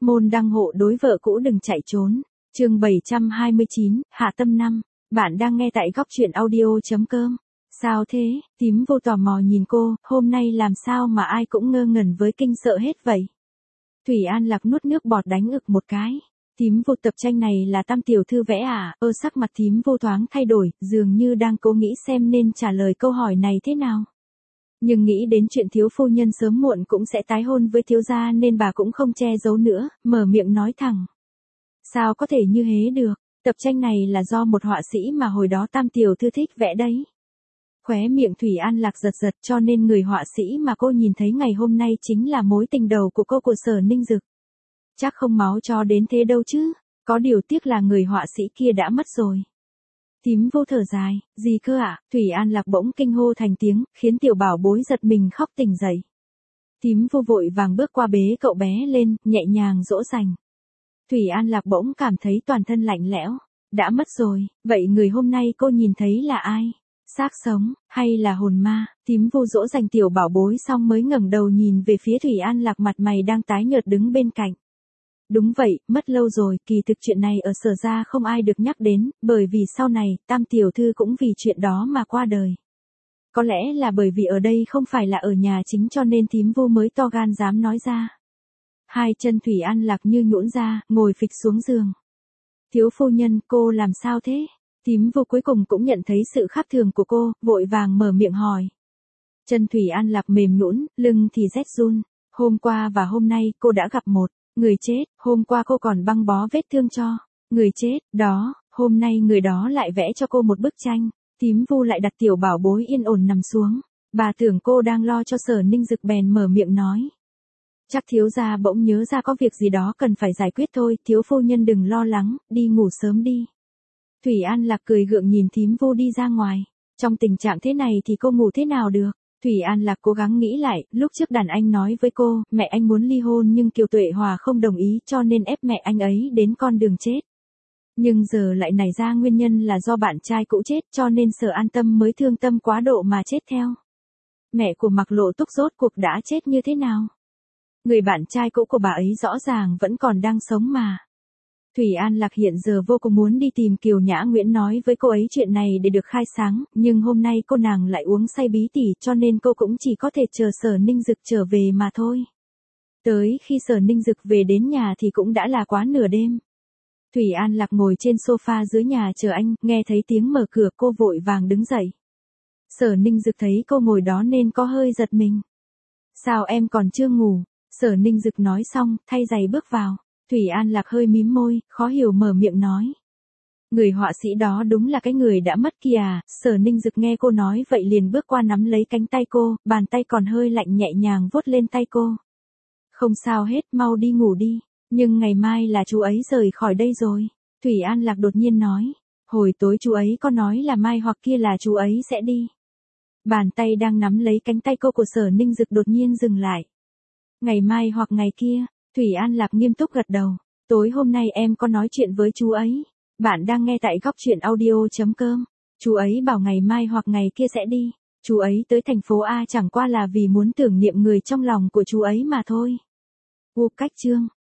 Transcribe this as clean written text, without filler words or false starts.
Môn đăng hộ đối vợ cũ đừng chạy trốn. Chương 729, Hạ Tâm Năm. Bạn đang nghe tại góc truyện audio.com. Sao thế? Tím vô tò mò nhìn cô, hôm nay làm sao mà ai cũng ngơ ngẩn với kinh sợ hết vậy? Thủy An Lạc nuốt nước bọt đánh ực một cái. Tím vô, tập tranh này là Tam tiểu thư vẽ à? Sắc mặt tím vô thoáng thay đổi, dường như đang cố nghĩ xem nên trả lời câu hỏi này thế nào. Nhưng nghĩ đến chuyện thiếu phu nhân sớm muộn cũng sẽ tái hôn với thiếu gia nên bà cũng không che giấu nữa, mở miệng nói thẳng. Sao có thể như thế được, tập tranh này là do một họa sĩ mà hồi đó Tam tiểu thư thích vẽ đấy. Khóe miệng Thủy An Lạc giật giật, cho nên người họa sĩ mà cô nhìn thấy ngày hôm nay chính là mối tình đầu của cô của Sở Ninh Dực. Chắc không máu cho đến thế đâu chứ, có điều tiếc là người họa sĩ kia đã mất rồi. Tím vô thở dài, gì cơ ạ? Thủy An Lạc bỗng kinh hô thành tiếng, khiến tiểu bảo bối giật mình khóc tỉnh dậy. Tím vô vội vàng bước qua bế cậu bé lên, nhẹ nhàng dỗ dành. Thủy An Lạc bỗng cảm thấy toàn thân lạnh lẽo. Đã mất rồi, vậy người hôm nay cô nhìn thấy là ai? Xác sống, hay là hồn ma? Tím vô dỗ dành tiểu bảo bối xong mới ngẩng đầu nhìn về phía Thủy An Lạc, mặt mày đang tái nhợt đứng bên cạnh. Đúng vậy, mất lâu rồi, kỳ thực chuyện này ở Sở gia không ai được nhắc đến, bởi vì sau này, Tam tiểu thư cũng vì chuyện đó mà qua đời. Có lẽ là bởi vì ở đây không phải là ở nhà chính cho nên Tím vô mới to gan dám nói ra. Hai chân Thủy An Lạc như nhũn ra, ngồi phịch xuống giường. Thiếu phu nhân, cô làm sao thế? Tím vô cuối cùng cũng nhận thấy sự khác thường của cô, vội vàng mở miệng hỏi. Chân Thủy An Lạc mềm nhũn, lưng thì rét run. Hôm qua và hôm nay cô đã gặp một người chết, hôm qua cô còn băng bó vết thương cho người chết, đó, hôm nay người đó lại vẽ cho cô một bức tranh. Tím vu lại đặt tiểu bảo bối yên ổn nằm xuống. Bà tưởng cô đang lo cho Sở Ninh Dực bèn mở miệng nói. Chắc thiếu gia bỗng nhớ ra có việc gì đó cần phải giải quyết thôi, thiếu phu nhân đừng lo lắng, đi ngủ sớm đi. Thủy An Lạc cười gượng nhìn Tím vô đi ra ngoài. Trong tình trạng thế này thì cô ngủ thế nào được? Thủy An Lạc cố gắng nghĩ lại, lúc trước đàn anh nói với cô, mẹ anh muốn ly hôn nhưng Kiều Tuệ Hòa không đồng ý cho nên ép mẹ anh ấy đến con đường chết. Nhưng giờ lại nảy ra nguyên nhân là do bạn trai cũ chết cho nên Sở An Tâm mới thương tâm quá độ mà chết theo. Mẹ của Mạc Lộ Túc rốt cuộc đã chết như thế nào? Người bạn trai cũ của bà ấy rõ ràng vẫn còn đang sống mà. Thủy An Lạc hiện giờ vô cùng muốn đi tìm Kiều Nhã Nguyễn nói với cô ấy chuyện này để được khai sáng, nhưng hôm nay cô nàng lại uống say bí tỉ cho nên cô cũng chỉ có thể chờ Sở Ninh Dực trở về mà thôi. Tới khi Sở Ninh Dực về đến nhà thì cũng đã là quá nửa đêm. Thủy An Lạc ngồi trên sofa dưới nhà chờ anh, nghe thấy tiếng mở cửa cô vội vàng đứng dậy. Sở Ninh Dực thấy cô ngồi đó nên có hơi giật mình. Sao em còn chưa ngủ? Sở Ninh Dực nói xong, thay giày bước vào. Thủy An Lạc hơi mím môi, khó hiểu mở miệng nói. Người họa sĩ đó đúng là cái người đã mất kia à? Sở Ninh Dực nghe cô nói vậy liền bước qua nắm lấy cánh tay cô, bàn tay còn hơi lạnh nhẹ nhàng vuốt lên tay cô. Không sao hết, mau đi ngủ đi, nhưng ngày mai là chú ấy rời khỏi đây rồi. Thủy An Lạc đột nhiên nói, hồi tối chú ấy có nói là mai hoặc kia là chú ấy sẽ đi. Bàn tay đang nắm lấy cánh tay cô của Sở Ninh Dực đột nhiên dừng lại. Ngày mai hoặc ngày kia. Thủy An Lạc nghiêm túc gật đầu. Tối hôm nay em có nói chuyện với chú ấy. Bạn đang nghe tại góc truyện audio.com. Chú ấy bảo ngày mai hoặc ngày kia sẽ đi. Chú ấy tới thành phố A chẳng qua là vì muốn tưởng niệm người trong lòng của chú ấy mà thôi. Cách chương.